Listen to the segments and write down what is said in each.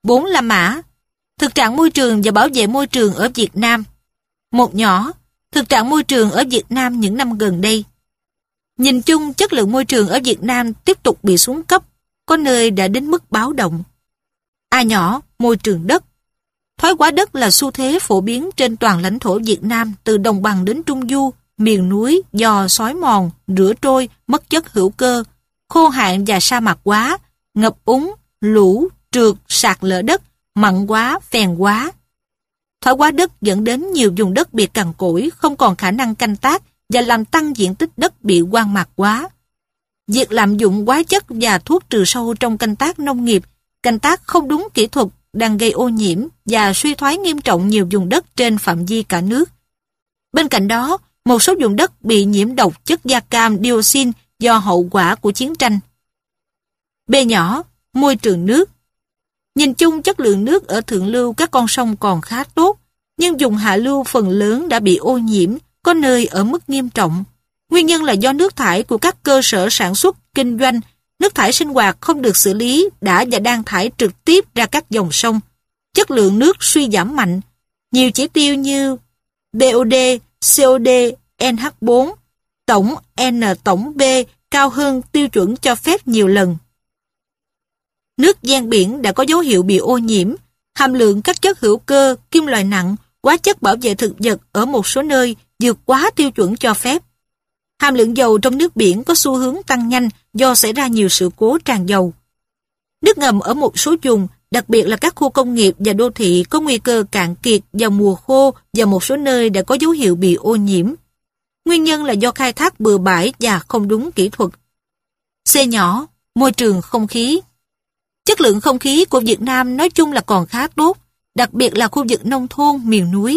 4 La Mã. Thực trạng môi trường và bảo vệ môi trường ở Việt Nam. Một nhỏ, thực trạng môi trường ở Việt Nam những năm gần đây. Nhìn chung, chất lượng môi trường ở Việt Nam tiếp tục bị xuống cấp, có nơi đã đến mức báo động. A nhỏ, môi trường đất. Thoái hóa đất là xu thế phổ biến trên toàn lãnh thổ Việt Nam từ đồng bằng đến trung du, miền núi do xói mòn, rửa trôi, mất chất hữu cơ, khô hạn và sa mạc hóa, ngập úng, lũ, trượt, sạt lở đất, mặn hóa, phèn hóa. Thoái hóa đất dẫn đến nhiều vùng đất bị cằn cỗi, không còn khả năng canh tác và làm tăng diện tích đất bị hoang mạc hóa. Việc lạm dụng hóa chất và thuốc trừ sâu trong canh tác nông nghiệp, canh tác không đúng kỹ thuật đang gây ô nhiễm và suy thoái nghiêm trọng nhiều vùng đất trên phạm vi cả nước. Bên cạnh đó, một số vùng đất bị nhiễm độc chất da cam dioxin do hậu quả của chiến tranh. B nhỏ, môi trường nước. Nhìn chung chất lượng nước ở thượng lưu các con sông còn khá tốt, nhưng vùng hạ lưu phần lớn đã bị ô nhiễm, có nơi ở mức nghiêm trọng. Nguyên nhân là do nước thải của các cơ sở sản xuất, kinh doanh, nước thải sinh hoạt không được xử lý đã và đang thải trực tiếp ra các dòng sông. Chất lượng nước suy giảm mạnh. Nhiều chỉ tiêu như BOD, COD, NH4, tổng N tổng B cao hơn tiêu chuẩn cho phép nhiều lần. Nước ven biển đã có dấu hiệu bị ô nhiễm, hàm lượng các chất hữu cơ, kim loại nặng, hóa chất bảo vệ thực vật ở một số nơi vượt quá tiêu chuẩn cho phép. Hàm lượng dầu trong nước biển có xu hướng tăng nhanh do xảy ra nhiều sự cố tràn dầu. Nước ngầm ở một số vùng, đặc biệt là các khu công nghiệp và đô thị có nguy cơ cạn kiệt vào mùa khô và một số nơi đã có dấu hiệu bị ô nhiễm. Nguyên nhân là do khai thác bừa bãi và không đúng kỹ thuật. C nhỏ, môi trường không khí. Chất lượng không khí của Việt Nam nói chung là còn khá tốt, đặc biệt là khu vực nông thôn, miền núi.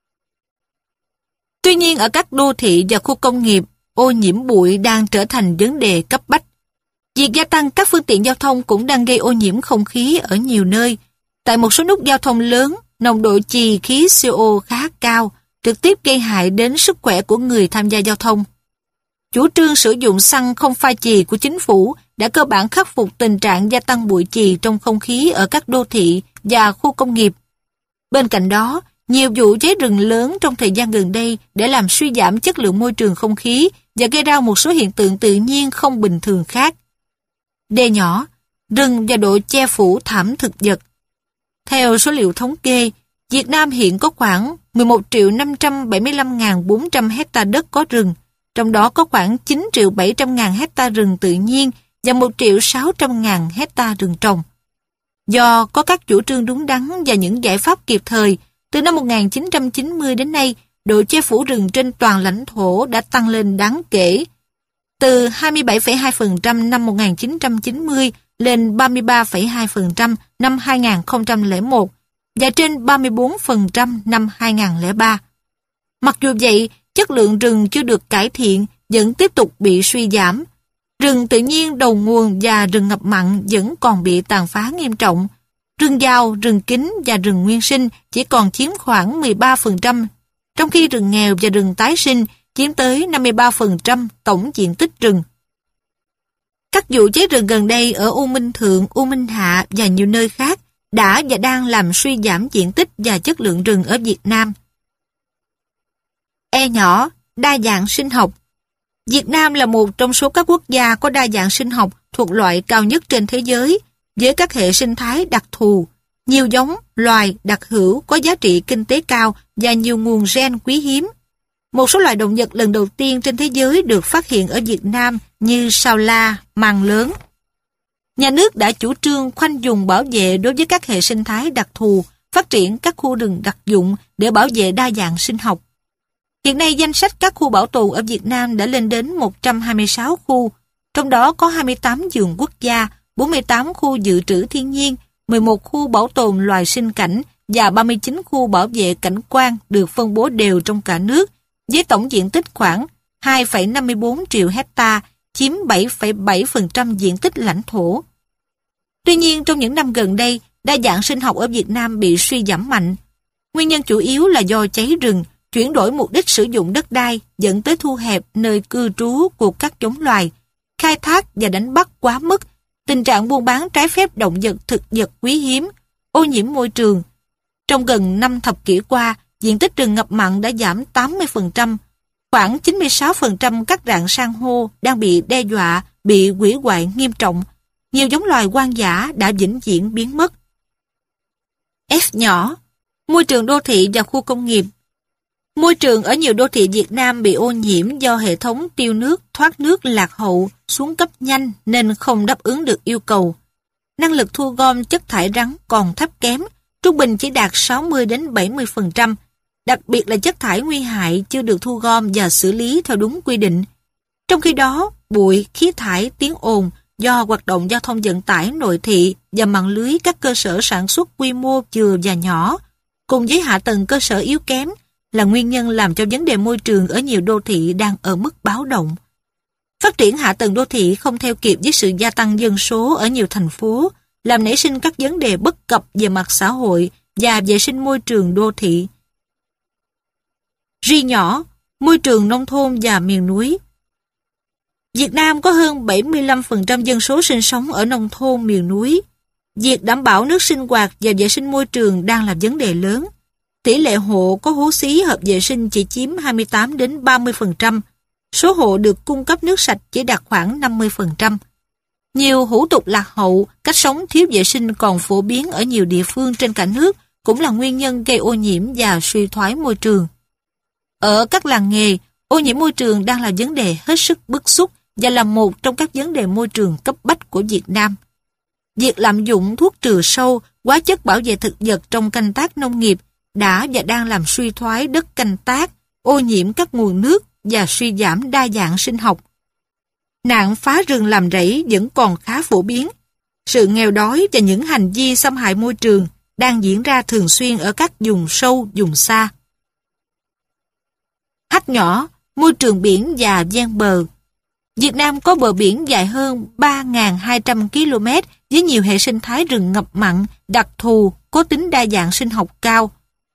Tuy nhiên ở các đô thị và khu công nghiệp, ô nhiễm bụi đang trở thành vấn đề cấp bách. Việc gia tăng các phương tiện giao thông cũng đang gây ô nhiễm không khí ở nhiều nơi. Tại một số nút giao thông lớn, nồng độ chì khí CO khá cao, trực tiếp gây hại đến sức khỏe của người tham gia giao thông. Chủ trương sử dụng xăng không pha chì của chính phủ đã cơ bản khắc phục tình trạng gia tăng bụi chì trong không khí ở các đô thị và khu công nghiệp. Bên cạnh đó, nhiều vụ cháy rừng lớn trong thời gian gần đây để làm suy giảm chất lượng môi trường không khí và gây ra một số hiện tượng tự nhiên không bình thường khác. D nhỏ, rừng và độ che phủ thảm thực vật. Theo số liệu thống kê, Việt Nam hiện có khoảng 11.575.400 hecta đất có rừng, trong đó có khoảng 9.700.000 hecta rừng tự nhiên và 1.600.000 hecta rừng trồng. Do có các chủ trương đúng đắn và những giải pháp kịp thời, từ năm 1990 đến nay, độ che phủ rừng trên toàn lãnh thổ đã tăng lên đáng kể, từ 27,2% năm 1990 lên 33,2% năm 2001 và trên 34% năm 2003. Mặc dù vậy, chất lượng rừng chưa được cải thiện, vẫn tiếp tục bị suy giảm. Rừng tự nhiên đầu nguồn và rừng ngập mặn vẫn còn bị tàn phá nghiêm trọng. Rừng giao, rừng kín và rừng nguyên sinh chỉ còn chiếm khoảng 13%, trong khi rừng nghèo và rừng tái sinh chiếm tới 53% tổng diện tích rừng. Các vụ cháy rừng gần đây ở U Minh Thượng, U Minh Hạ và nhiều nơi khác đã và đang làm suy giảm diện tích và chất lượng rừng ở Việt Nam. E nhỏ, đa dạng sinh học. Việt Nam là một trong số các quốc gia có đa dạng sinh học thuộc loại cao nhất trên thế giới, với các hệ sinh thái đặc thù, nhiều giống, loài, đặc hữu có giá trị kinh tế cao và nhiều nguồn gen quý hiếm. Một số loài động vật lần đầu tiên trên thế giới được phát hiện ở Việt Nam như sao la, màng lớn. Nhà nước đã chủ trương khoanh vùng bảo vệ đối với các hệ sinh thái đặc thù, phát triển các khu rừng đặc dụng để bảo vệ đa dạng sinh học. Hiện nay danh sách các khu bảo tồn ở Việt Nam đã lên đến 126 khu, trong đó có 28 vườn quốc gia, 48 khu dự trữ thiên nhiên, 11 khu bảo tồn loài sinh cảnh và 39 khu bảo vệ cảnh quan được phân bố đều trong cả nước, với tổng diện tích khoảng 2,54 triệu hecta, chiếm 7,7% diện tích lãnh thổ. Tuy nhiên, trong những năm gần đây, đa dạng sinh học ở Việt Nam bị suy giảm mạnh. Nguyên nhân chủ yếu là do cháy rừng, chuyển đổi mục đích sử dụng đất đai dẫn tới thu hẹp nơi cư trú của các giống loài, khai thác và đánh bắt quá mức, tình trạng buôn bán trái phép động vật thực vật quý hiếm, ô nhiễm môi trường. Trong gần 5 thập kỷ qua, diện tích rừng ngập mặn đã giảm 80%. Khoảng 96% các rạn san hô đang bị đe dọa, bị hủy hoại nghiêm trọng. Nhiều giống loài hoang dã đã vĩnh viễn biến mất. F nhỏ, môi trường đô thị và khu công nghiệp. Môi trường ở nhiều đô thị Việt Nam bị ô nhiễm do hệ thống tiêu nước, thoát nước lạc hậu, xuống cấp nhanh nên không đáp ứng được yêu cầu. Năng lực thu gom chất thải rắn còn thấp kém, trung bình chỉ đạt 60 đến 70%, đặc biệt là chất thải nguy hại chưa được thu gom và xử lý theo đúng quy định. Trong khi đó, bụi, khí thải, tiếng ồn do hoạt động giao thông vận tải nội thị và mạng lưới các cơ sở sản xuất quy mô vừa và nhỏ, cùng với hạ tầng cơ sở yếu kém, là nguyên nhân làm cho vấn đề môi trường ở nhiều đô thị đang ở mức báo động. Phát triển hạ tầng đô thị không theo kịp với sự gia tăng dân số ở nhiều thành phố, làm nảy sinh các vấn đề bất cập về mặt xã hội và vệ sinh môi trường đô thị. Ri nhỏ, môi trường nông thôn và miền núi. Việt Nam có hơn 75% dân số sinh sống ở nông thôn miền núi. Việc đảm bảo nước sinh hoạt và vệ sinh môi trường đang là vấn đề lớn. Tỷ lệ hộ có hố xí hợp vệ sinh chỉ chiếm 28 đến 30%. Số hộ được cung cấp nước sạch chỉ đạt khoảng 50%. Nhiều hủ tục lạc hậu, cách sống thiếu vệ sinh còn phổ biến ở nhiều địa phương trên cả nước cũng là nguyên nhân gây ô nhiễm và suy thoái môi trường. Ở các làng nghề, ô nhiễm môi trường đang là vấn đề hết sức bức xúc và là một trong các vấn đề môi trường cấp bách của Việt Nam. Việc lạm dụng thuốc trừ sâu, hóa chất bảo vệ thực vật trong canh tác nông nghiệp đã và đang làm suy thoái đất canh tác, ô nhiễm các nguồn nước và suy giảm đa dạng sinh học. Nạn phá rừng làm rẫy vẫn còn khá phổ biến. Sự nghèo đói và những hành vi xâm hại môi trường đang diễn ra thường xuyên ở các vùng sâu, vùng xa. H nhỏ, môi trường biển và ven bờ. Việt Nam có bờ biển dài hơn 3.200 km với nhiều hệ sinh thái rừng ngập mặn, đặc thù, có tính đa dạng sinh học cao.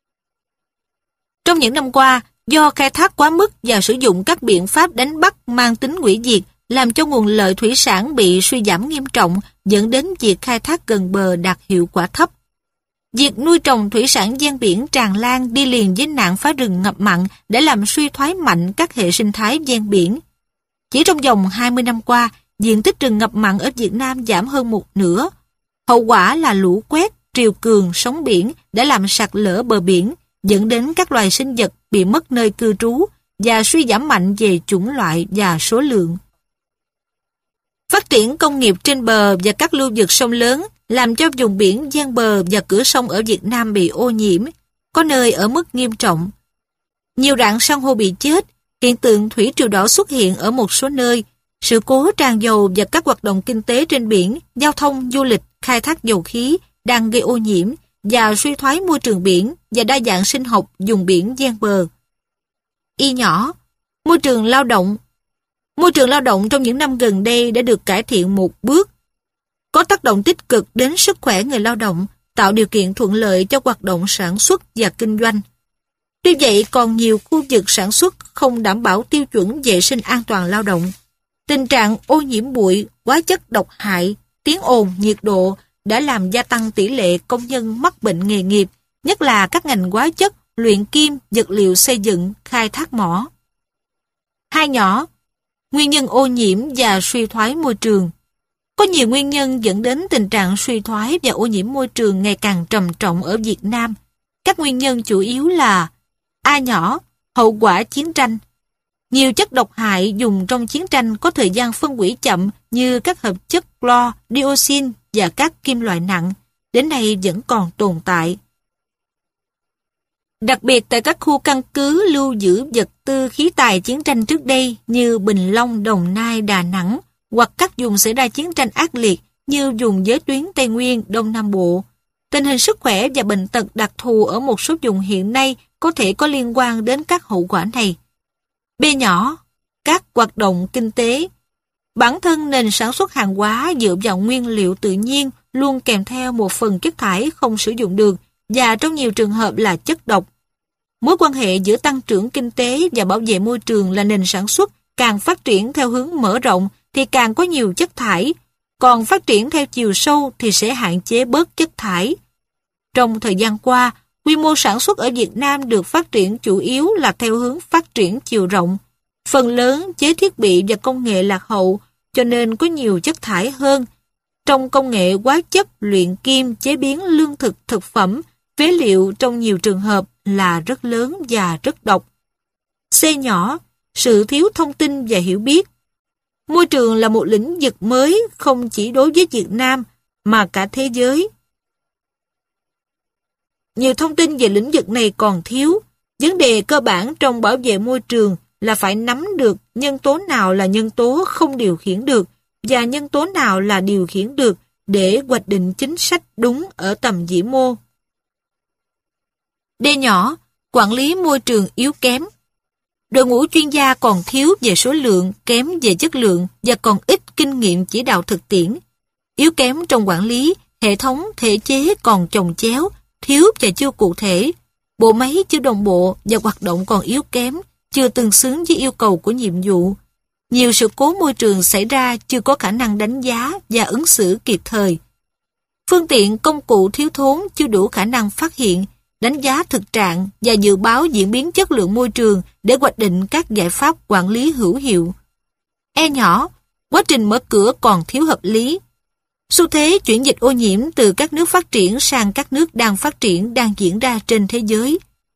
Trong những năm qua, do khai thác quá mức và sử dụng các biện pháp đánh bắt mang tính hủy diệt, làm cho nguồn lợi thủy sản bị suy giảm nghiêm trọng, dẫn đến việc khai thác gần bờ đạt hiệu quả thấp. Việc nuôi trồng thủy sản ven biển tràn lan đi liền với nạn phá rừng ngập mặn đã làm suy thoái mạnh các hệ sinh thái ven biển. Chỉ trong vòng 20 năm qua, diện tích rừng ngập mặn ở Việt Nam giảm hơn một nửa. Hậu quả là lũ quét, triều cường, sóng biển đã làm sạt lở bờ biển, dẫn đến các loài sinh vật bị mất nơi cư trú và suy giảm mạnh về chủng loại và số lượng. Phát triển công nghiệp trên bờ và các lưu vực sông lớn làm cho vùng biển ven bờ và cửa sông ở Việt Nam bị ô nhiễm, có nơi ở mức nghiêm trọng. Nhiều rạn san hô bị chết, hiện tượng thủy triều đỏ xuất hiện ở một số nơi, sự cố tràn dầu và các hoạt động kinh tế trên biển, giao thông, du lịch, khai thác dầu khí đang gây ô nhiễm và suy thoái môi trường biển và đa dạng sinh học vùng biển ven bờ. Y nhỏ, môi trường lao động. Môi trường lao động trong những năm gần đây đã được cải thiện một bước, có tác động tích cực đến sức khỏe người lao động, tạo điều kiện thuận lợi cho hoạt động sản xuất và kinh doanh. Tuy vậy, còn nhiều khu vực sản xuất không đảm bảo tiêu chuẩn vệ sinh an toàn lao động. Tình trạng ô nhiễm bụi, hóa chất độc hại, tiếng ồn, nhiệt độ đã làm gia tăng tỷ lệ công nhân mắc bệnh nghề nghiệp, nhất là các ngành hóa chất, luyện kim, vật liệu xây dựng, khai thác mỏ. Hai nhỏ, nguyên nhân ô nhiễm và suy thoái môi trường. Có nhiều nguyên nhân dẫn đến tình trạng suy thoái và ô nhiễm môi trường ngày càng trầm trọng ở Việt Nam. Các nguyên nhân chủ yếu là A nhỏ, hậu quả chiến tranh. Nhiều chất độc hại dùng trong chiến tranh có thời gian phân hủy chậm như các hợp chất clo, dioxin và các kim loại nặng, đến nay vẫn còn tồn tại. Đặc biệt tại các khu căn cứ lưu giữ vật tư khí tài chiến tranh trước đây như Bình Long, Đồng Nai, Đà Nẵng, hoặc các vùng xảy ra chiến tranh ác liệt như vùng giới tuyến Tây Nguyên, Đông Nam Bộ. Tình hình sức khỏe và bệnh tật đặc thù ở một số vùng hiện nay có thể có liên quan đến các hậu quả này. B nhỏ, các hoạt động kinh tế. Bản thân nền sản xuất hàng hóa dựa vào nguyên liệu tự nhiên luôn kèm theo một phần chất thải không sử dụng được và trong nhiều trường hợp là chất độc. Mối quan hệ giữa tăng trưởng kinh tế và bảo vệ môi trường là nền sản xuất càng phát triển theo hướng mở rộng thì càng có nhiều chất thải, còn phát triển theo chiều sâu thì sẽ hạn chế bớt chất thải. Trong thời gian qua, quy mô sản xuất ở Việt Nam được phát triển chủ yếu là theo hướng phát triển chiều rộng. Phần lớn chế thiết bị và công nghệ lạc hậu, cho nên có nhiều chất thải hơn. Trong công nghệ hóa chất, luyện kim, chế biến lương thực, thực phẩm, phế liệu trong nhiều trường hợp là rất lớn và rất độc. C nhỏ, sự thiếu thông tin và hiểu biết. Môi trường là một lĩnh vực mới không chỉ đối với Việt Nam mà cả thế giới. Nhiều thông tin về lĩnh vực này còn thiếu. Vấn đề cơ bản trong bảo vệ môi trường là phải nắm được nhân tố nào là nhân tố không điều khiển được và nhân tố nào là điều khiển được để hoạch định chính sách đúng ở tầm vĩ mô. D nhỏ, quản lý môi trường yếu kém. Đội ngũ chuyên gia còn thiếu về số lượng, kém về chất lượng và còn ít kinh nghiệm chỉ đạo thực tiễn. Yếu kém trong quản lý, hệ thống, thể chế còn chồng chéo, thiếu và chưa cụ thể. Bộ máy chưa đồng bộ và hoạt động còn yếu kém, chưa tương xứng với yêu cầu của nhiệm vụ. Nhiều sự cố môi trường xảy ra chưa có khả năng đánh giá và ứng xử kịp thời. Phương tiện công cụ thiếu thốn chưa đủ khả năng phát hiện, đánh giá thực trạng và dự báo diễn biến chất lượng môi trường để hoạch định các giải pháp quản lý hữu hiệu. E nhỏ, quá trình mở cửa còn thiếu hợp lý. Xu thế chuyển dịch ô nhiễm từ các nước phát triển sang các nước đang phát triển đang diễn ra trên thế giới.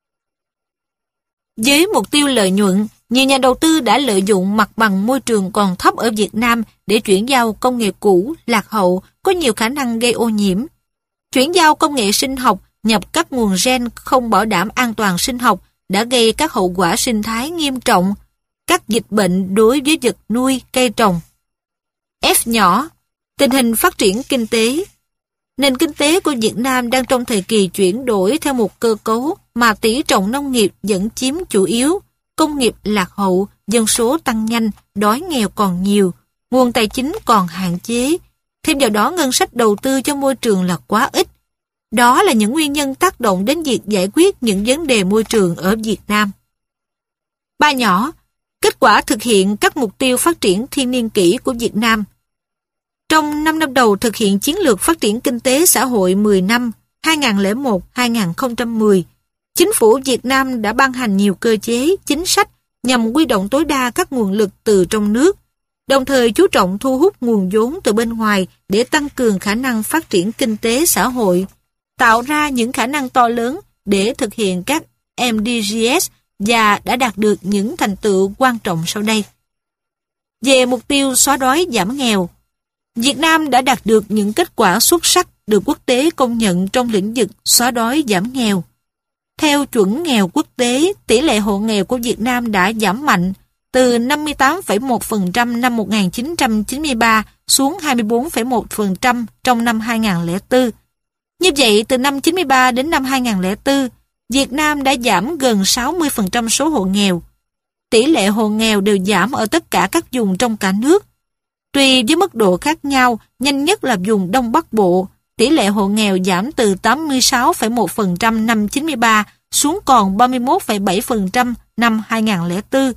Với mục tiêu lợi nhuận, nhiều nhà đầu tư đã lợi dụng mặt bằng môi trường còn thấp ở Việt Nam để chuyển giao công nghệ cũ, lạc hậu, có nhiều khả năng gây ô nhiễm. Chuyển giao công nghệ sinh học, nhập các nguồn gen không bảo đảm an toàn sinh học đã gây các hậu quả sinh thái nghiêm trọng, các dịch bệnh đối với vật nuôi, cây trồng. F nhỏ, tình hình phát triển kinh tế. Nền kinh tế của Việt Nam đang trong thời kỳ chuyển đổi theo một cơ cấu mà tỷ trọng nông nghiệp vẫn chiếm chủ yếu, công nghiệp lạc hậu, dân số tăng nhanh, đói nghèo còn nhiều, nguồn tài chính còn hạn chế. Thêm vào đó ngân sách đầu tư cho môi trường là quá ít. Đó là những nguyên nhân tác động đến việc giải quyết những vấn đề môi trường ở Việt Nam. Ba nhỏ, kết quả thực hiện các mục tiêu phát triển thiên niên kỷ của Việt Nam. Trong 5 năm đầu thực hiện chiến lược phát triển kinh tế xã hội 10 năm 2001-2010, Chính phủ Việt Nam đã ban hành nhiều cơ chế, chính sách nhằm huy động tối đa các nguồn lực từ trong nước, đồng thời chú trọng thu hút nguồn vốn từ bên ngoài để tăng cường khả năng phát triển kinh tế xã hội, tạo ra những khả năng to lớn để thực hiện các MDGs và đã đạt được những thành tựu quan trọng sau đây. Về mục tiêu xóa đói giảm nghèo, Việt Nam đã đạt được những kết quả xuất sắc được quốc tế công nhận trong lĩnh vực xóa đói giảm nghèo. Theo chuẩn nghèo quốc tế, tỷ lệ hộ nghèo của Việt Nam đã giảm mạnh từ 58,1% năm 1993 xuống 24,1% trong năm 2004. Như vậy, từ năm 93 đến năm 2004, Việt Nam đã giảm gần 60% số hộ nghèo. Tỷ lệ hộ nghèo đều giảm ở tất cả các vùng trong cả nước. Tùy với mức độ khác nhau, nhanh nhất là vùng Đông Bắc Bộ, tỷ lệ hộ nghèo giảm từ 86,1% năm 93 xuống còn 31,7% năm 2004.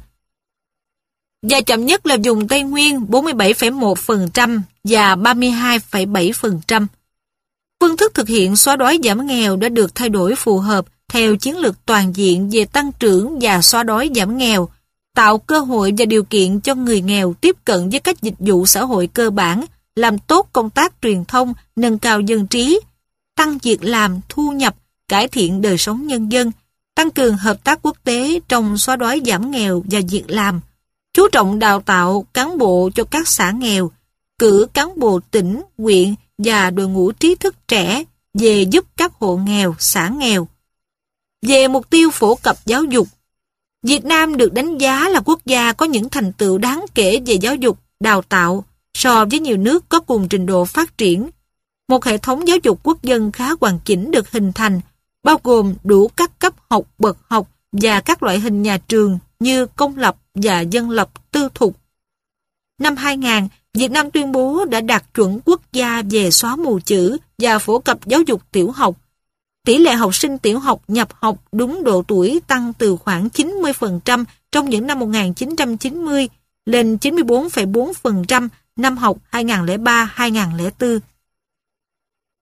Và chậm nhất là vùng Tây Nguyên 47,1% và 32,7%. Phương thức thực hiện xóa đói giảm nghèo đã được thay đổi phù hợp theo chiến lược toàn diện về tăng trưởng và xóa đói giảm nghèo, tạo cơ hội và điều kiện cho người nghèo tiếp cận với các dịch vụ xã hội cơ bản, làm tốt công tác truyền thông, nâng cao dân trí, tăng việc làm, thu nhập, cải thiện đời sống nhân dân, tăng cường hợp tác quốc tế trong xóa đói giảm nghèo và việc làm, chú trọng đào tạo cán bộ cho các xã nghèo, cử cán bộ tỉnh, huyện và đội ngũ trí thức trẻ về giúp các hộ nghèo, xã nghèo. Về mục tiêu phổ cập giáo dục, Việt Nam được đánh giá là quốc gia có những thành tựu đáng kể về giáo dục, đào tạo so với nhiều nước có cùng trình độ phát triển. Một hệ thống giáo dục quốc dân khá hoàn chỉnh được hình thành, bao gồm đủ các cấp học, bậc học và các loại hình nhà trường như công lập và dân lập, tư thục. Năm 2000, Việt Nam tuyên bố đã đạt chuẩn quốc gia về xóa mù chữ và phổ cập giáo dục tiểu học. Tỷ lệ học sinh tiểu học nhập học đúng độ tuổi tăng từ khoảng 90% trong những năm 1990 lên 94,4% năm học 2003-2004.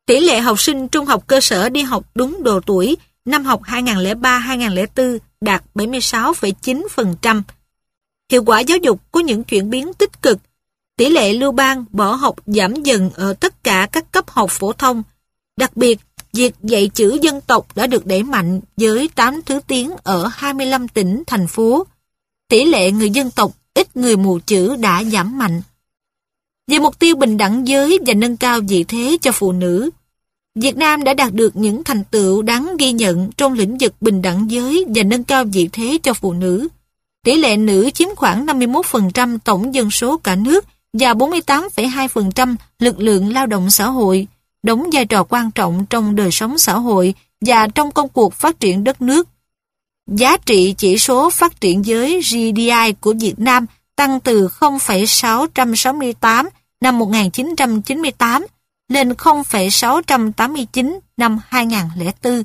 Tỷ lệ học sinh trung học cơ sở đi học đúng độ tuổi năm học 2003-2004 đạt 76,9%. Hiệu quả giáo dục có những chuyển biến tích cực. Tỷ lệ lưu ban bỏ học giảm dần ở tất cả các cấp học phổ thông. Đặc biệt, việc dạy chữ dân tộc đã được đẩy mạnh với 8 thứ tiếng ở 25 tỉnh, thành phố. Tỷ lệ người dân tộc ít người mù chữ đã giảm mạnh. Về mục tiêu bình đẳng giới và nâng cao vị thế cho phụ nữ, Việt Nam đã đạt được những thành tựu đáng ghi nhận trong lĩnh vực bình đẳng giới và nâng cao vị thế cho phụ nữ. Tỷ lệ nữ chiếm khoảng 51% tổng dân số cả nước và 48,2% lực lượng lao động xã hội, đóng vai trò quan trọng trong đời sống xã hội và trong công cuộc phát triển đất nước. Giá trị chỉ số phát triển giới GDI của Việt Nam tăng từ 0,668 năm 1998 lên 0,689 năm 2004.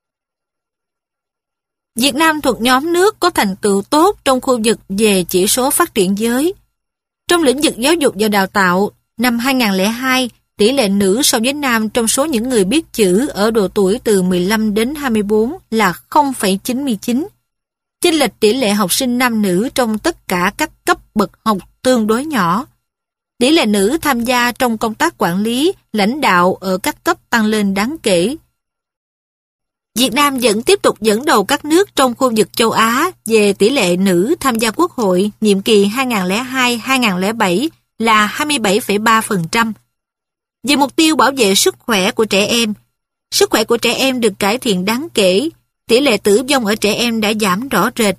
Việt Nam thuộc nhóm nước có thành tựu tốt trong khu vực về chỉ số phát triển giới. Trong lĩnh vực giáo dục và đào tạo, năm 2002, tỷ lệ nữ so với nam trong số những người biết chữ ở độ tuổi từ 15 đến 24 là 0,99. Chênh lệch tỷ lệ học sinh nam nữ trong tất cả các cấp bậc học tương đối nhỏ. Tỷ lệ nữ tham gia trong công tác quản lý, lãnh đạo ở các cấp tăng lên đáng kể. Việt Nam vẫn tiếp tục dẫn đầu các nước trong khu vực châu Á về tỷ lệ nữ tham gia Quốc hội nhiệm kỳ 2002-2007 là 27,3%. Về mục tiêu bảo vệ sức khỏe của trẻ em, sức khỏe của trẻ em được cải thiện đáng kể, tỷ lệ tử vong ở trẻ em đã giảm rõ rệt.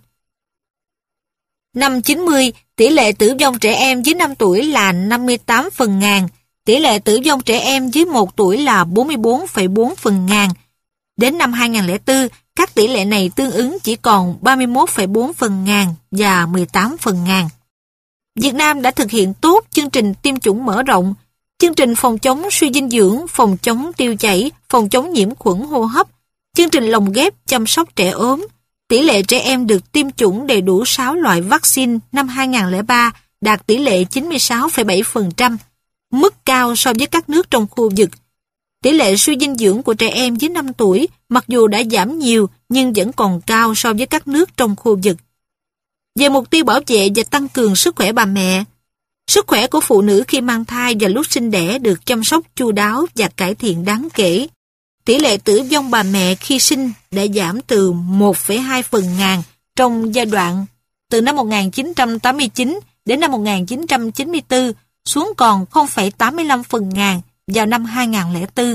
Năm 90, tỷ lệ tử vong trẻ em dưới 5 tuổi là 58 phần ngàn, tỷ lệ tử vong trẻ em dưới 1 tuổi là 44,4 phần ngàn. Đến năm 2004, các tỷ lệ này tương ứng chỉ còn 31,4 phần ngàn và 18 phần ngàn. Việt Nam đã thực hiện tốt chương trình tiêm chủng mở rộng, chương trình phòng chống suy dinh dưỡng, phòng chống tiêu chảy, phòng chống nhiễm khuẩn hô hấp, chương trình lồng ghép chăm sóc trẻ ốm. Tỷ lệ trẻ em được tiêm chủng đầy đủ 6 loại vaccine năm 2003 đạt tỷ lệ 96,7%, mức cao so với các nước trong khu vực. Tỷ lệ suy dinh dưỡng của trẻ em dưới 5 tuổi mặc dù đã giảm nhiều nhưng vẫn còn cao so với các nước trong khu vực. Về mục tiêu bảo vệ và tăng cường sức khỏe bà mẹ, sức khỏe của phụ nữ khi mang thai và lúc sinh đẻ được chăm sóc chu đáo và cải thiện đáng kể. Tỷ lệ tử vong bà mẹ khi sinh đã giảm từ 1,2 phần ngàn trong giai đoạn từ năm 1989 đến năm 1994 xuống còn 0,85 phần ngàn vào năm 2004.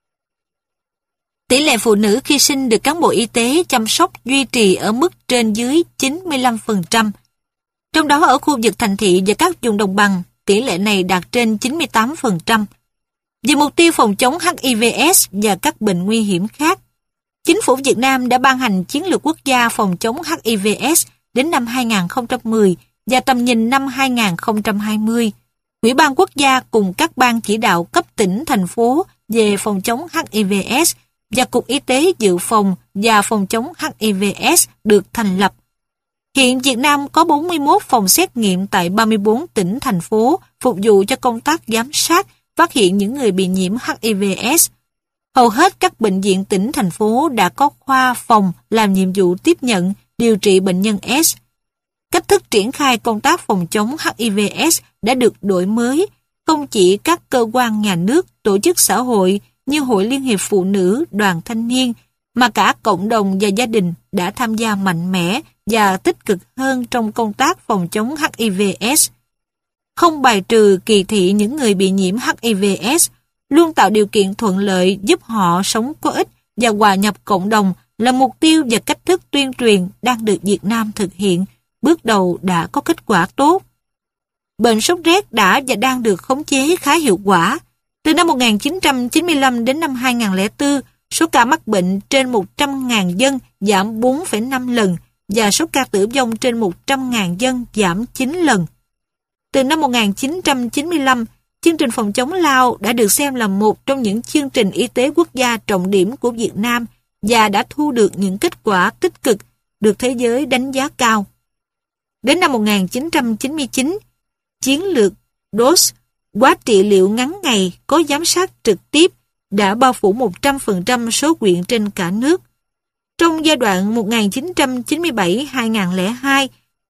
Tỷ lệ phụ nữ khi sinh được cán bộ y tế chăm sóc duy trì ở mức trên dưới 95%. Trong đó ở khu vực thành thị và các vùng đồng bằng, tỷ lệ này đạt trên 98%. Vì mục tiêu phòng chống HIV/AIDS và các bệnh nguy hiểm khác, Chính phủ Việt Nam đã ban hành chiến lược quốc gia phòng chống HIV/AIDS đến năm 2010 và tầm nhìn năm 2020. Ủy ban quốc gia cùng các ban chỉ đạo cấp tỉnh, thành phố về phòng chống HIV/AIDS và Cục Y tế Dự phòng và phòng chống HIV/AIDS được thành lập. Hiện Việt Nam có 41 phòng xét nghiệm tại 34 tỉnh, thành phố phục vụ cho công tác giám sát, phát hiện những người bị nhiễm HIV/AIDS. Hầu hết các bệnh viện tỉnh, thành phố đã có khoa phòng làm nhiệm vụ tiếp nhận, điều trị bệnh nhân AIDS. Cách thức triển khai công tác phòng chống HIV/AIDS đã được đổi mới, không chỉ các cơ quan nhà nước, tổ chức xã hội như Hội Liên hiệp Phụ nữ, Đoàn Thanh niên, mà cả cộng đồng và gia đình đã tham gia mạnh mẽ và tích cực hơn trong công tác phòng chống HIV/AIDS. Không bài trừ kỳ thị những người bị nhiễm HIV/AIDS, luôn tạo điều kiện thuận lợi giúp họ sống có ích và hòa nhập cộng đồng là mục tiêu và cách thức tuyên truyền đang được Việt Nam thực hiện, bước đầu đã có kết quả tốt. Bệnh sốt rét đã và đang được khống chế khá hiệu quả. Từ năm 1995 đến năm 2004, số ca mắc bệnh trên 100.000 dân giảm 4,5 lần và số ca tử vong trên 100.000 dân giảm 9 lần. Từ năm 1995, chương trình phòng chống lao đã được xem là một trong những chương trình y tế quốc gia trọng điểm của Việt Nam và đã thu được những kết quả tích cực, được thế giới đánh giá cao. Đến năm 1999, chiến lược DOS, quá trị liệu ngắn ngày có giám sát trực tiếp, đã bao phủ 100% số huyện trên cả nước. Trong giai đoạn 1997-2002,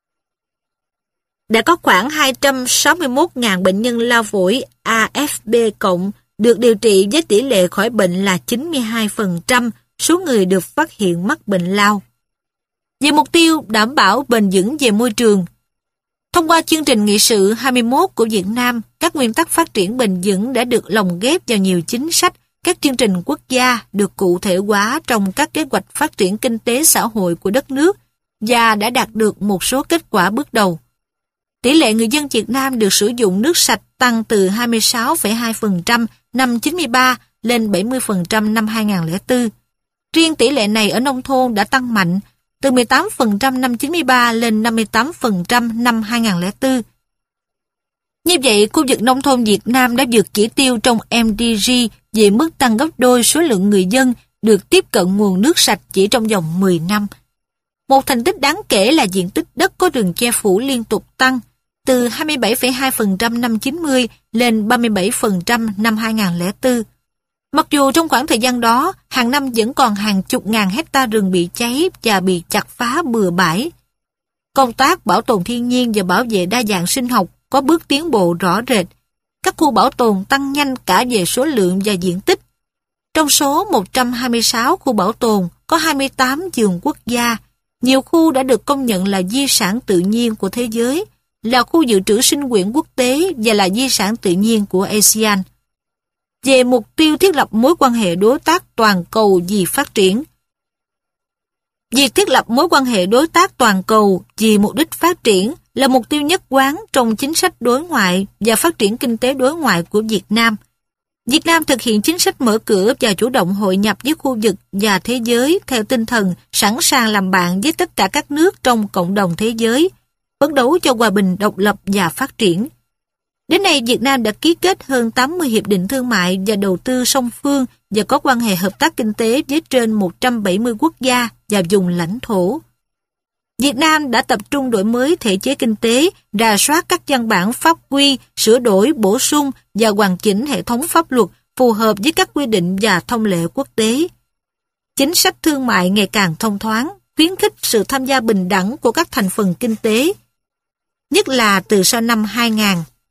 đã có khoảng 261.000 bệnh nhân lao phổi AFB cộng được điều trị với tỷ lệ khỏi bệnh là 92% số người được phát hiện mắc bệnh lao. Về mục tiêu đảm bảo bền vững về môi trường, thông qua chương trình nghị sự 21 của Việt Nam, các nguyên tắc phát triển bền vững đã được lồng ghép vào nhiều chính sách, các chương trình quốc gia được cụ thể hóa trong các kế hoạch phát triển kinh tế xã hội của đất nước và đã đạt được một số kết quả bước đầu. Tỷ lệ người dân Việt Nam được sử dụng nước sạch tăng từ 26,2% năm 93 lên 70% năm 2004. Riêng tỷ lệ này ở nông thôn đã tăng mạnh, từ 18% năm 93 lên 58% năm 2004. Như vậy, khu vực nông thôn Việt Nam đã vượt chỉ tiêu trong MDG về mức tăng gấp đôi số lượng người dân được tiếp cận nguồn nước sạch chỉ trong vòng 10 năm. Một thành tích đáng kể là diện tích đất có rừng che phủ liên tục tăng, từ 27,2% năm 90 lên 37% năm 2004. Mặc dù trong khoảng thời gian đó, hàng năm vẫn còn hàng chục ngàn hecta rừng bị cháy và bị chặt phá bừa bãi. Công tác bảo tồn thiên nhiên và bảo vệ đa dạng sinh học có bước tiến bộ rõ rệt. Các khu bảo tồn tăng nhanh cả về số lượng và diện tích. Trong số 126 khu bảo tồn có 28 vườn quốc gia, nhiều khu đã được công nhận là di sản tự nhiên của thế giới, là khu dự trữ sinh quyển quốc tế và là di sản tự nhiên của ASEAN. Về mục tiêu thiết lập mối quan hệ đối tác toàn cầu vì phát triển. Việc thiết lập mối quan hệ đối tác toàn cầu vì mục đích phát triển là mục tiêu nhất quán trong chính sách đối ngoại và phát triển kinh tế đối ngoại của Việt Nam. Việt Nam thực hiện chính sách mở cửa và chủ động hội nhập với khu vực và thế giới theo tinh thần sẵn sàng làm bạn với tất cả các nước trong cộng đồng thế giới, phấn đấu cho hòa bình, độc lập và phát triển. Đến nay, Việt Nam đã ký kết hơn 80 hiệp định thương mại và đầu tư song phương và có quan hệ hợp tác kinh tế với trên 170 quốc gia và vùng lãnh thổ. Việt Nam đã tập trung đổi mới thể chế kinh tế, rà soát các văn bản pháp quy, sửa đổi, bổ sung và hoàn chỉnh hệ thống pháp luật phù hợp với các quy định và thông lệ quốc tế. Chính sách thương mại ngày càng thông thoáng, khuyến khích sự tham gia bình đẳng của các thành phần kinh tế, nhất là từ sau năm 2000.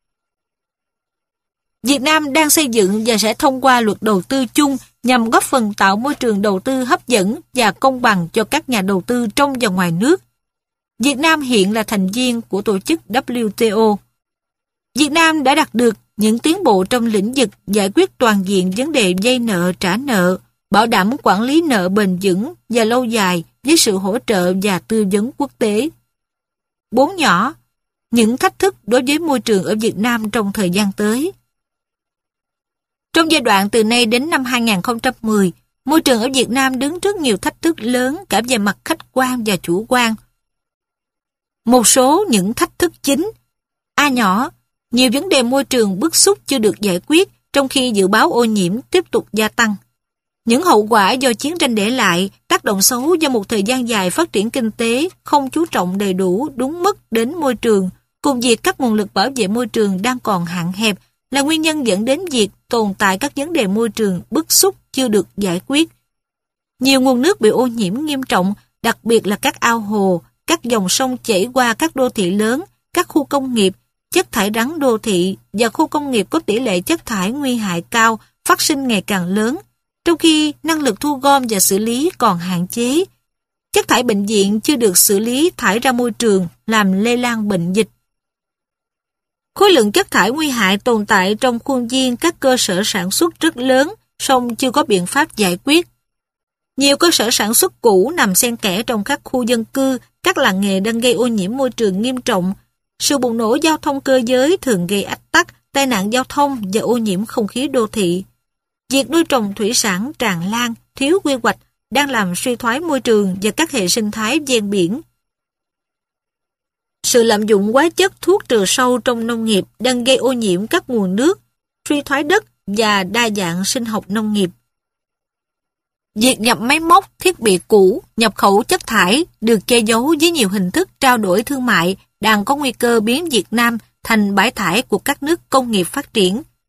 Việt Nam đang xây dựng và sẽ thông qua luật đầu tư chung nhằm góp phần tạo môi trường đầu tư hấp dẫn và công bằng cho các nhà đầu tư trong và ngoài nước. Việt Nam hiện là thành viên của tổ chức WTO. Việt Nam đã đạt được những tiến bộ trong lĩnh vực giải quyết toàn diện vấn đề vay nợ trả nợ, bảo đảm quản lý nợ bền vững và lâu dài với sự hỗ trợ và tư vấn quốc tế. 4 nhỏ, những thách thức đối với môi trường ở Việt Nam trong thời gian tới. Trong giai đoạn từ nay đến năm 2010, môi trường ở Việt Nam đứng trước nhiều thách thức lớn cả về mặt khách quan và chủ quan. Một số những thách thức chính. A nhỏ, nhiều vấn đề môi trường bức xúc chưa được giải quyết trong khi dự báo ô nhiễm tiếp tục gia tăng. Những hậu quả do chiến tranh để lại, tác động xấu do một thời gian dài phát triển kinh tế không chú trọng đầy đủ đúng mức đến môi trường, cùng việc các nguồn lực bảo vệ môi trường đang còn hạn hẹp là nguyên nhân dẫn đến việc tồn tại các vấn đề môi trường bức xúc chưa được giải quyết. Nhiều nguồn nước bị ô nhiễm nghiêm trọng, đặc biệt là các ao hồ, các dòng sông chảy qua các đô thị lớn, các khu công nghiệp, chất thải rắn đô thị và khu công nghiệp có tỷ lệ chất thải nguy hại cao phát sinh ngày càng lớn, trong khi năng lực thu gom và xử lý còn hạn chế. Chất thải bệnh viện chưa được xử lý thải ra môi trường làm lây lan bệnh dịch. Khối lượng chất thải nguy hại tồn tại trong khuôn viên các cơ sở sản xuất rất lớn, song chưa có biện pháp giải quyết. Nhiều cơ sở sản xuất cũ nằm xen kẽ trong các khu dân cư, các làng nghề đang gây ô nhiễm môi trường nghiêm trọng. Sự bùng nổ giao thông cơ giới thường gây ách tắc, tai nạn giao thông và ô nhiễm không khí đô thị. Việc nuôi trồng thủy sản tràn lan, thiếu quy hoạch đang làm suy thoái môi trường và các hệ sinh thái ven biển. Sự lạm dụng hóa chất thuốc trừ sâu trong nông nghiệp đang gây ô nhiễm các nguồn nước, suy thoái đất và đa dạng sinh học nông nghiệp. Việc nhập máy móc, thiết bị cũ, nhập khẩu chất thải được che giấu với nhiều hình thức trao đổi thương mại đang có nguy cơ biến Việt Nam thành bãi thải của các nước công nghiệp phát triển.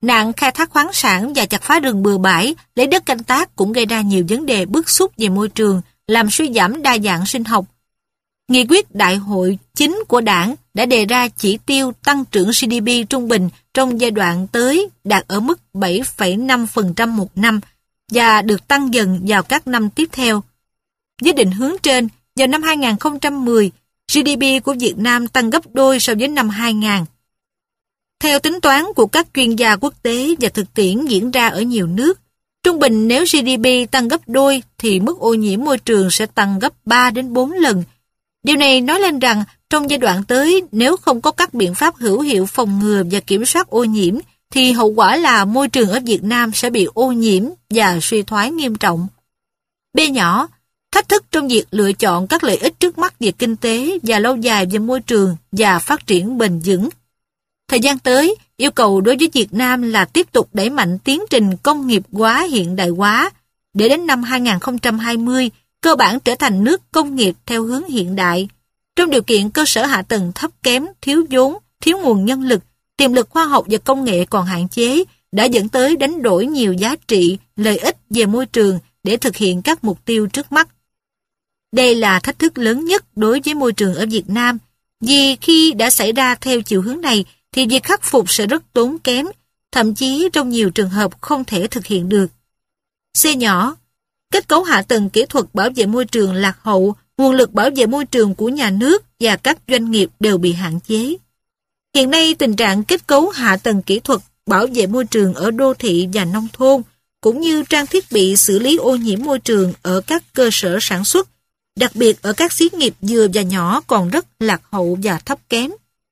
Nạn khai thác khoáng sản và chặt phá rừng bừa bãi, lấy đất canh tác cũng gây ra nhiều vấn đề bức xúc về môi trường, làm suy giảm đa dạng sinh học. Nghị quyết Đại hội 9 của Đảng đã đề ra chỉ tiêu tăng trưởng GDP trung bình trong giai đoạn tới đạt ở mức 7,5% một năm và được tăng dần vào các năm tiếp theo. Với định hướng trên, vào năm 2010, GDP của Việt Nam tăng gấp đôi so với năm 2000. Theo tính toán của các chuyên gia quốc tế và thực tiễn diễn ra ở nhiều nước, trung bình nếu GDP tăng gấp đôi thì mức ô nhiễm môi trường sẽ tăng gấp 3 đến 4 lần. Điều này nói lên rằng trong giai đoạn tới, nếu không có các biện pháp hữu hiệu phòng ngừa và kiểm soát ô nhiễm, thì hậu quả là môi trường ở Việt Nam sẽ bị ô nhiễm và suy thoái nghiêm trọng. B nhỏ, thách thức trong việc lựa chọn các lợi ích trước mắt về kinh tế và lâu dài về môi trường và phát triển bền vững. Thời gian tới, yêu cầu đối với Việt Nam là tiếp tục đẩy mạnh tiến trình công nghiệp hóa hiện đại hóa, để đến năm 2020, cơ bản trở thành nước công nghiệp theo hướng hiện đại. Trong điều kiện cơ sở hạ tầng thấp kém, thiếu vốn, thiếu nguồn nhân lực, tiềm lực khoa học và công nghệ còn hạn chế, đã dẫn tới đánh đổi nhiều giá trị, lợi ích về môi trường để thực hiện các mục tiêu trước mắt. Đây là thách thức lớn nhất đối với môi trường ở Việt Nam, vì khi đã xảy ra theo chiều hướng này, thì việc khắc phục sẽ rất tốn kém, thậm chí trong nhiều trường hợp không thể thực hiện được. C nhỏ, kết cấu hạ tầng kỹ thuật bảo vệ môi trường lạc hậu, nguồn lực bảo vệ môi trường của nhà nước và các doanh nghiệp đều bị hạn chế. Hiện nay tình trạng kết cấu hạ tầng kỹ thuật bảo vệ môi trường ở đô thị và nông thôn, cũng như trang thiết bị xử lý ô nhiễm môi trường ở các cơ sở sản xuất, đặc biệt ở các xí nghiệp vừa và nhỏ còn rất lạc hậu và thấp kém.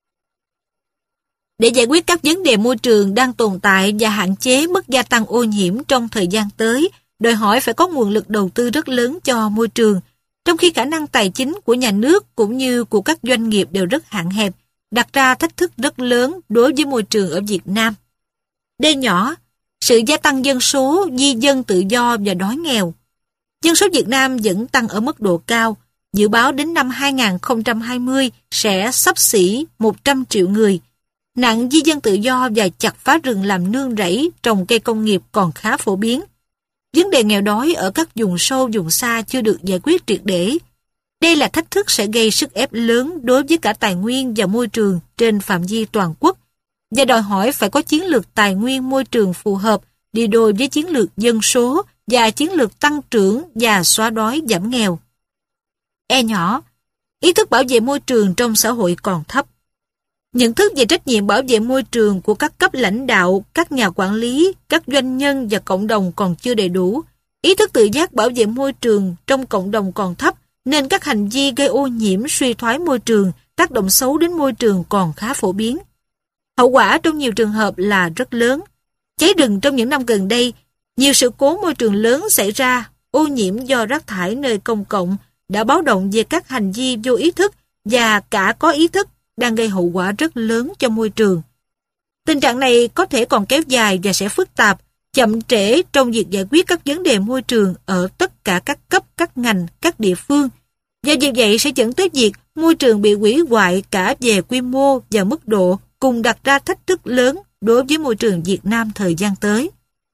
Để giải quyết các vấn đề môi trường đang tồn tại và hạn chế mức gia tăng ô nhiễm trong thời gian tới, đòi hỏi phải có nguồn lực đầu tư rất lớn cho môi trường, trong khi khả năng tài chính của nhà nước cũng như của các doanh nghiệp đều rất hạn hẹp, đặt ra thách thức rất lớn đối với môi trường ở Việt Nam. D nhỏ, sự gia tăng dân số, di dân tự do và đói nghèo. Dân số Việt Nam vẫn tăng ở mức độ cao, dự báo đến năm 2020 sẽ xấp xỉ 100 triệu người. Nạn di dân tự do và chặt phá rừng làm nương rẫy, trồng cây công nghiệp còn khá phổ biến. Vấn đề nghèo đói ở các vùng sâu, vùng xa chưa được giải quyết triệt để. Đây là thách thức sẽ gây sức ép lớn đối với cả tài nguyên và môi trường trên phạm vi toàn quốc, và đòi hỏi phải có chiến lược tài nguyên môi trường phù hợp đi đôi với chiến lược dân số và chiến lược tăng trưởng và xóa đói giảm nghèo. E nhỏ, ý thức bảo vệ môi trường trong xã hội còn thấp. Nhận thức về trách nhiệm bảo vệ môi trường của các cấp lãnh đạo, các nhà quản lý, các doanh nhân và cộng đồng còn chưa đầy đủ. Ý thức tự giác bảo vệ môi trường trong cộng đồng còn thấp, nên các hành vi gây ô nhiễm, suy thoái môi trường, tác động xấu đến môi trường còn khá phổ biến. Hậu quả trong nhiều trường hợp là rất lớn. Cháy rừng trong những năm gần đây, nhiều sự cố môi trường lớn xảy ra, ô nhiễm do rác thải nơi công cộng đã báo động về các hành vi vô ý thức và cả có ý thức đang gây hậu quả rất lớn cho môi trường. Tình trạng này có thể còn kéo dài và sẽ phức tạp, chậm trễ trong việc giải quyết các vấn đề môi trường ở tất cả các cấp, các ngành, các địa phương, và vì vậy sẽ dẫn tới việc môi trường bị hủy hoại cả về quy mô và mức độ, cùng đặt ra thách thức lớn đối với môi trường Việt Nam thời gian tới.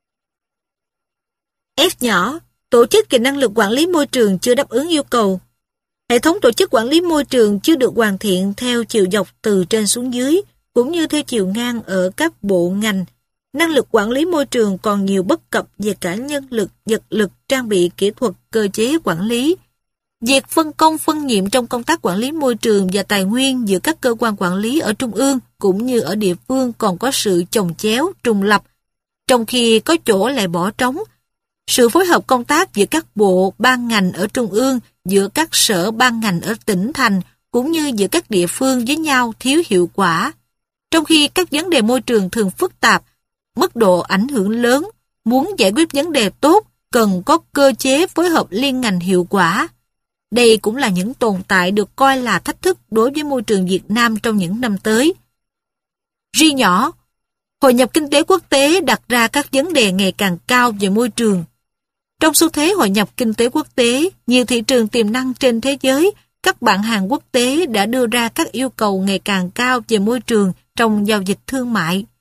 F nhỏ, tổ chức và năng lực quản lý môi trường chưa đáp ứng yêu cầu. Hệ thống tổ chức quản lý môi trường chưa được hoàn thiện theo chiều dọc từ trên xuống dưới, cũng như theo chiều ngang ở các bộ ngành. Năng lực quản lý môi trường còn nhiều bất cập về cả nhân lực, vật lực, trang bị kỹ thuật, cơ chế quản lý. Việc phân công phân nhiệm trong công tác quản lý môi trường và tài nguyên giữa các cơ quan quản lý ở trung ương cũng như ở địa phương còn có sự chồng chéo, trùng lặp, trong khi có chỗ lại bỏ trống. Sự phối hợp công tác giữa các bộ, ban ngành ở trung ương, giữa các sở ban ngành ở tỉnh thành, cũng như giữa các địa phương với nhau thiếu hiệu quả. Trong khi các vấn đề môi trường thường phức tạp, mức độ ảnh hưởng lớn, muốn giải quyết vấn đề tốt, cần có cơ chế phối hợp liên ngành hiệu quả. Đây cũng là những tồn tại được coi là thách thức đối với môi trường Việt Nam trong những năm tới. Ri nhỏ, hội nhập kinh tế quốc tế đặt ra các vấn đề ngày càng cao về môi trường. Trong xu thế hội nhập kinh tế quốc tế, nhiều thị trường tiềm năng trên thế giới, các bạn hàng quốc tế đã đưa ra các yêu cầu ngày càng cao về môi trường trong giao dịch thương mại.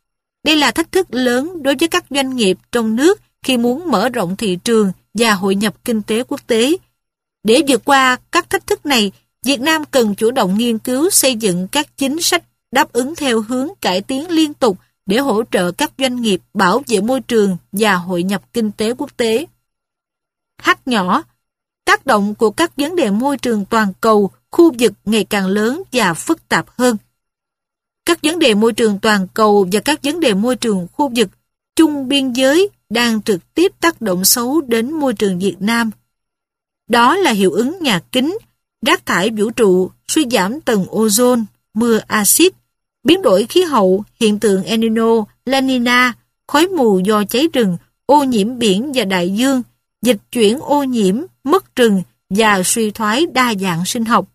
Đây là thách thức lớn đối với các doanh nghiệp trong nước khi muốn mở rộng thị trường và hội nhập kinh tế quốc tế. Để vượt qua các thách thức này, Việt Nam cần chủ động nghiên cứu xây dựng các chính sách đáp ứng theo hướng cải tiến liên tục để hỗ trợ các doanh nghiệp bảo vệ môi trường và hội nhập kinh tế quốc tế. H nhỏ, tác động của các vấn đề môi trường toàn cầu, khu vực ngày càng lớn và phức tạp hơn. Các vấn đề môi trường toàn cầu và các vấn đề môi trường khu vực chung biên giới đang trực tiếp tác động xấu đến môi trường Việt Nam. Đó là hiệu ứng nhà kính, rác thải vũ trụ, suy giảm tầng ozone, mưa axit, biến đổi khí hậu, hiện tượng El Nino, La Nina, khói mù do cháy rừng, ô nhiễm biển và đại dương, dịch chuyển ô nhiễm, mất rừng và suy thoái đa dạng sinh học.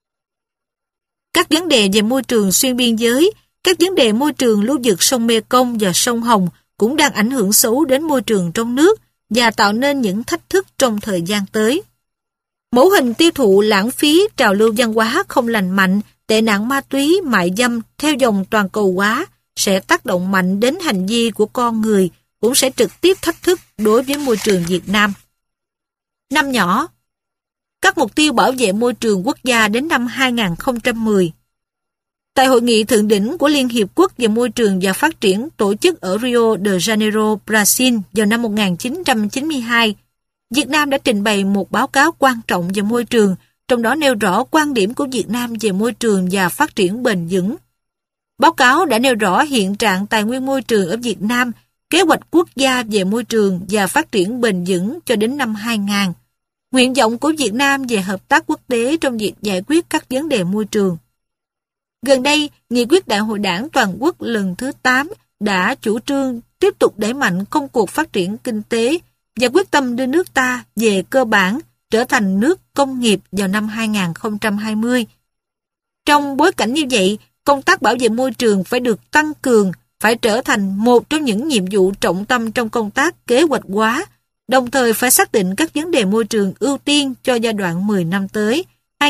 Các vấn đề về môi trường xuyên biên giới, các vấn đề môi trường lưu vực sông Mekong và sông Hồng cũng đang ảnh hưởng xấu đến môi trường trong nước và tạo nên những thách thức trong thời gian tới. Mẫu hình tiêu thụ lãng phí, trào lưu văn hóa không lành mạnh, tệ nạn ma túy, mại dâm theo dòng toàn cầu hóa sẽ tác động mạnh đến hành vi của con người, cũng sẽ trực tiếp thách thức đối với môi trường Việt Nam. Năm nhỏ, các mục tiêu bảo vệ môi trường quốc gia đến năm 2010. Tại hội nghị thượng đỉnh của Liên Hiệp Quốc về môi trường và phát triển tổ chức ở Rio de Janeiro, Brazil vào năm 1992, Việt Nam đã trình bày một báo cáo quan trọng về môi trường, trong đó nêu rõ quan điểm của Việt Nam về môi trường và phát triển bền vững. Báo cáo đã nêu rõ hiện trạng tài nguyên môi trường ở Việt Nam, kế hoạch quốc gia về môi trường và phát triển bền vững cho đến năm 2000, nguyện vọng của Việt Nam về hợp tác quốc tế trong việc giải quyết các vấn đề môi trường. Gần đây, Nghị quyết Đại hội Đảng Toàn quốc lần thứ 8 đã chủ trương tiếp tục đẩy mạnh công cuộc phát triển kinh tế và quyết tâm đưa nước ta về cơ bản trở thành nước công nghiệp vào năm 2020. Trong bối cảnh như vậy, công tác bảo vệ môi trường phải được tăng cường, phải trở thành một trong những nhiệm vụ trọng tâm trong công tác kế hoạch hóa, đồng thời phải xác định các vấn đề môi trường ưu tiên cho giai đoạn 10 năm tới,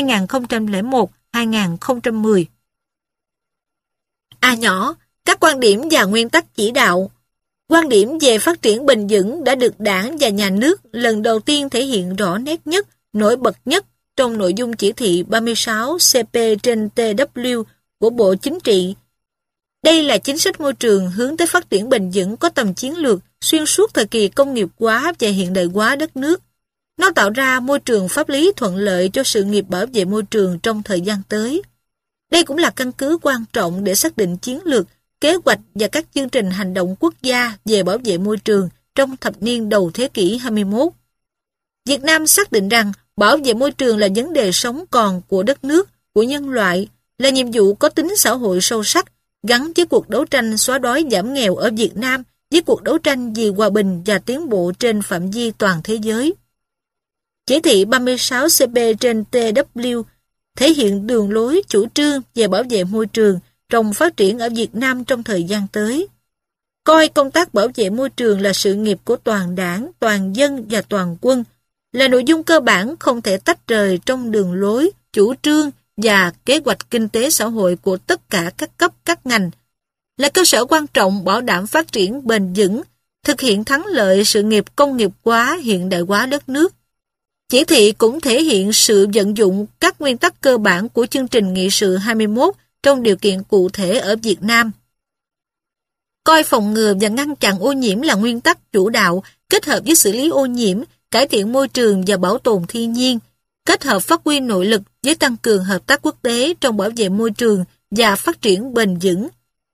2001-2010. A nhỏ, các quan điểm và nguyên tắc chỉ đạo. Quan điểm về phát triển bền vững đã được Đảng và Nhà nước lần đầu tiên thể hiện rõ nét nhất, nổi bật nhất trong nội dung chỉ thị 36 CP/TW của Bộ Chính trị. Đây là chính sách môi trường hướng tới phát triển bền vững có tầm chiến lược xuyên suốt thời kỳ công nghiệp hóa và hiện đại hóa đất nước. Nó tạo ra môi trường pháp lý thuận lợi cho sự nghiệp bảo vệ môi trường trong thời gian tới. Đây cũng là căn cứ quan trọng để xác định chiến lược, kế hoạch và các chương trình hành động quốc gia về bảo vệ môi trường trong thập niên đầu thế kỷ 21. Việt Nam xác định rằng bảo vệ môi trường là vấn đề sống còn của đất nước, của nhân loại, là nhiệm vụ có tính xã hội sâu sắc, gắn với cuộc đấu tranh xóa đói giảm nghèo ở Việt Nam, với cuộc đấu tranh vì hòa bình và tiến bộ trên phạm vi toàn thế giới. Chỉ thị 36 CP/TW thể hiện đường lối chủ trương về bảo vệ môi trường trong phát triển ở Việt Nam trong thời gian tới. Coi công tác bảo vệ môi trường là sự nghiệp của toàn Đảng, toàn dân và toàn quân, là nội dung cơ bản không thể tách rời trong đường lối, chủ trương và kế hoạch kinh tế xã hội của tất cả các cấp các ngành, là cơ sở quan trọng bảo đảm phát triển bền vững, thực hiện thắng lợi sự nghiệp công nghiệp hóa hiện đại hóa đất nước. Chỉ thị cũng thể hiện sự vận dụng các nguyên tắc cơ bản của chương trình nghị sự 21 trong điều kiện cụ thể ở Việt Nam. Coi phòng ngừa và ngăn chặn ô nhiễm là nguyên tắc chủ đạo, kết hợp với xử lý ô nhiễm, cải thiện môi trường và bảo tồn thiên nhiên, kết hợp phát huy nội lực với tăng cường hợp tác quốc tế trong bảo vệ môi trường và phát triển bền vững.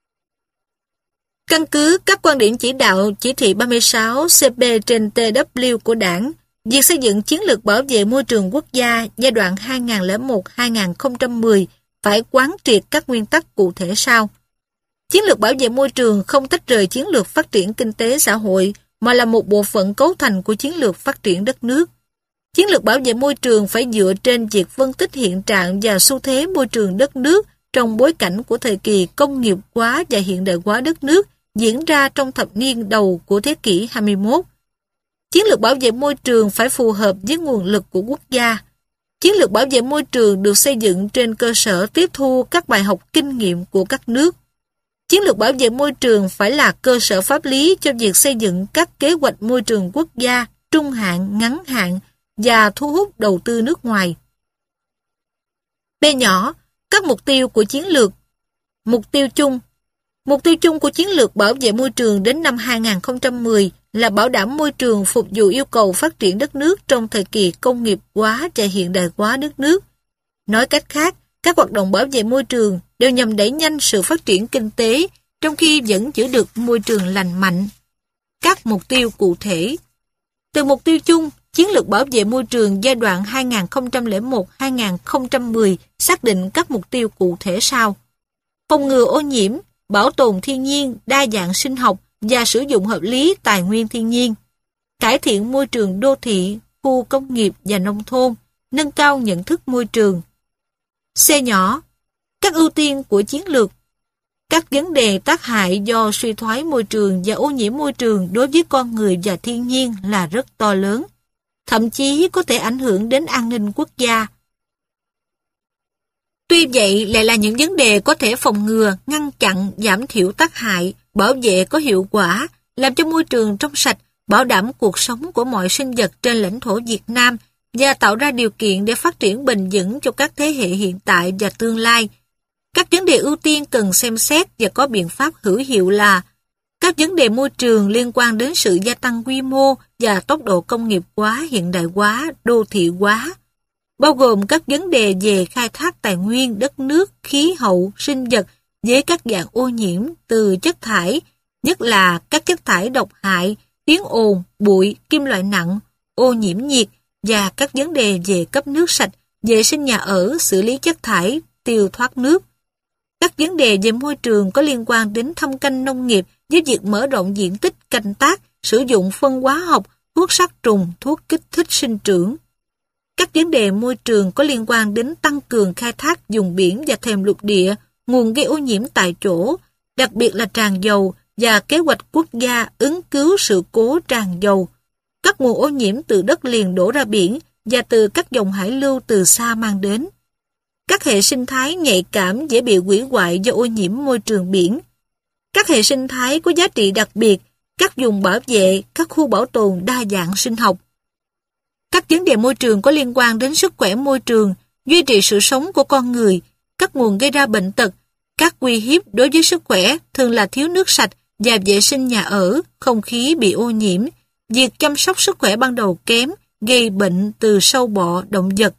Căn cứ các quan điểm chỉ đạo chỉ thị 36 CP/TW của Đảng, việc xây dựng chiến lược bảo vệ môi trường quốc gia giai đoạn 2001-2010 phải quán triệt các nguyên tắc cụ thể sau. Chiến lược bảo vệ môi trường không tách rời chiến lược phát triển kinh tế xã hội, mà là một bộ phận cấu thành của chiến lược phát triển đất nước. Chiến lược bảo vệ môi trường phải dựa trên việc phân tích hiện trạng và xu thế môi trường đất nước trong bối cảnh của thời kỳ công nghiệp hóa và hiện đại hóa đất nước diễn ra trong thập niên đầu của thế kỷ 21. Chiến lược bảo vệ môi trường phải phù hợp với nguồn lực của quốc gia. Chiến lược bảo vệ môi trường được xây dựng trên cơ sở tiếp thu các bài học kinh nghiệm của các nước. Chiến lược bảo vệ môi trường phải là cơ sở pháp lý cho việc xây dựng các kế hoạch môi trường quốc gia, trung hạn, ngắn hạn và thu hút đầu tư nước ngoài. B nhỏ, các mục tiêu của chiến lược. Mục tiêu chung. Mục tiêu chung của chiến lược bảo vệ môi trường đến năm 2010 là bảo đảm môi trường phục vụ yêu cầu phát triển đất nước trong thời kỳ công nghiệp hóa và hiện đại hóa đất nước. Nói cách khác, các hoạt động bảo vệ môi trường đều nhằm đẩy nhanh sự phát triển kinh tế, trong khi vẫn giữ được môi trường lành mạnh. Các mục tiêu cụ thể. Từ mục tiêu chung, chiến lược bảo vệ môi trường giai đoạn 2001-2010 xác định các mục tiêu cụ thể sau: phòng ngừa ô nhiễm, bảo tồn thiên nhiên, đa dạng sinh học và sử dụng hợp lý tài nguyên thiên nhiên, cải thiện môi trường đô thị, khu công nghiệp và nông thôn, nâng cao nhận thức môi trường. C nhỏ, các ưu tiên của chiến lược. Các vấn đề tác hại do suy thoái môi trường và ô nhiễm môi trường đối với con người và thiên nhiên là rất to lớn, thậm chí có thể ảnh hưởng đến an ninh quốc gia. Tuy vậy, lại là những vấn đề có thể phòng ngừa, ngăn chặn, giảm thiểu tác hại, bảo vệ có hiệu quả, làm cho môi trường trong sạch, bảo đảm cuộc sống của mọi sinh vật trên lãnh thổ Việt Nam và tạo ra điều kiện để phát triển bền vững cho các thế hệ hiện tại và tương lai. Các vấn đề ưu tiên cần xem xét và có biện pháp hữu hiệu là các vấn đề môi trường liên quan đến sự gia tăng quy mô và tốc độ công nghiệp hóa, hiện đại hóa, đô thị hóa, bao gồm các vấn đề về khai thác tài nguyên, đất nước, khí hậu, sinh vật với các dạng ô nhiễm từ chất thải, nhất là các chất thải độc hại, tiếng ồn, bụi, kim loại nặng, ô nhiễm nhiệt và các vấn đề về cấp nước sạch, vệ sinh nhà ở, xử lý chất thải, tiêu thoát nước. Các vấn đề về môi trường có liên quan đến thâm canh nông nghiệp với việc mở rộng diện tích canh tác, sử dụng phân hóa học, thuốc sát trùng, thuốc kích thích sinh trưởng. Các vấn đề môi trường có liên quan đến tăng cường khai thác vùng biển và thềm lục địa, nguồn gây ô nhiễm tại chỗ, đặc biệt là tràn dầu và kế hoạch quốc gia ứng cứu sự cố tràn dầu, các nguồn ô nhiễm từ đất liền đổ ra biển và từ các dòng hải lưu từ xa mang đến. Các hệ sinh thái nhạy cảm dễ bị hủy hoại do ô nhiễm môi trường biển. Các hệ sinh thái có giá trị đặc biệt, các vùng bảo vệ, các khu bảo tồn đa dạng sinh học. Các vấn đề môi trường có liên quan đến sức khỏe môi trường, duy trì sự sống của con người, các nguồn gây ra bệnh tật, các uy hiếp đối với sức khỏe thường là thiếu nước sạch và vệ sinh nhà ở, không khí bị ô nhiễm, việc chăm sóc sức khỏe ban đầu kém, gây bệnh từ sâu bọ, động vật.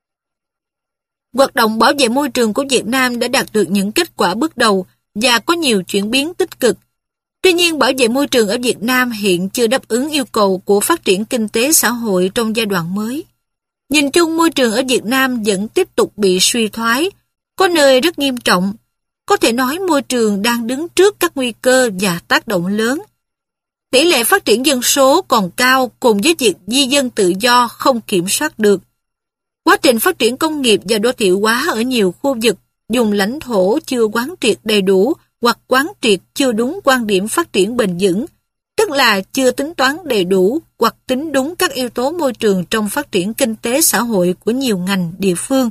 Hoạt động bảo vệ môi trường của Việt Nam đã đạt được những kết quả bước đầu và có nhiều chuyển biến tích cực. Tuy nhiên, bảo vệ môi trường ở Việt Nam hiện chưa đáp ứng yêu cầu của phát triển kinh tế xã hội trong giai đoạn mới. Nhìn chung, môi trường ở Việt Nam vẫn tiếp tục bị suy thoái, có nơi rất nghiêm trọng. Có thể nói môi trường đang đứng trước các nguy cơ và tác động lớn. Tỷ lệ phát triển dân số còn cao cùng với việc di dân tự do không kiểm soát được. Quá trình phát triển công nghiệp và đô thị hóa ở nhiều khu vực, vùng lãnh thổ chưa quán triệt đầy đủ hoặc quán triệt chưa đúng quan điểm phát triển bền vững, tức là chưa tính toán đầy đủ hoặc tính đúng các yếu tố môi trường trong phát triển kinh tế xã hội của nhiều ngành địa phương.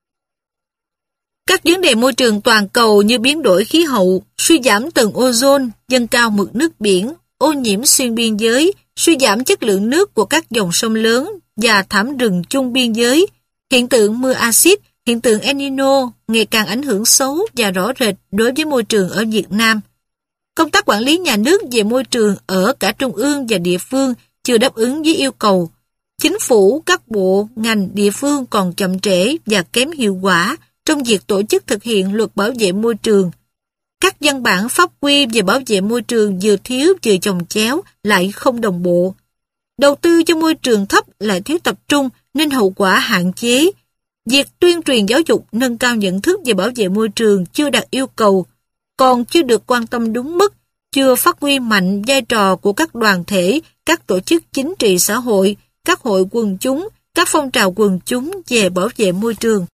Các vấn đề môi trường toàn cầu như biến đổi khí hậu, suy giảm tầng ozone, dâng cao mực nước biển, ô nhiễm xuyên biên giới, suy giảm chất lượng nước của các dòng sông lớn và thảm rừng chung biên giới, hiện tượng mưa axit, hiện tượng El Nino ngày càng ảnh hưởng xấu và rõ rệt đối với môi trường ở Việt Nam. Công tác quản lý nhà nước về môi trường ở cả trung ương và địa phương chưa đáp ứng với yêu cầu. Chính phủ, các bộ, ngành, địa phương còn chậm trễ và kém hiệu quả trong việc tổ chức thực hiện luật bảo vệ môi trường. Các văn bản pháp quy về bảo vệ môi trường vừa thiếu vừa chồng chéo lại không đồng bộ. Đầu tư cho môi trường thấp lại thiếu tập trung nên hậu quả hạn chế. Việc tuyên truyền giáo dục nâng cao nhận thức về bảo vệ môi trường chưa đạt yêu cầu, còn chưa được quan tâm đúng mức, chưa phát huy mạnh vai trò của các đoàn thể, các tổ chức chính trị xã hội, các hội quần chúng, các phong trào quần chúng về bảo vệ môi trường.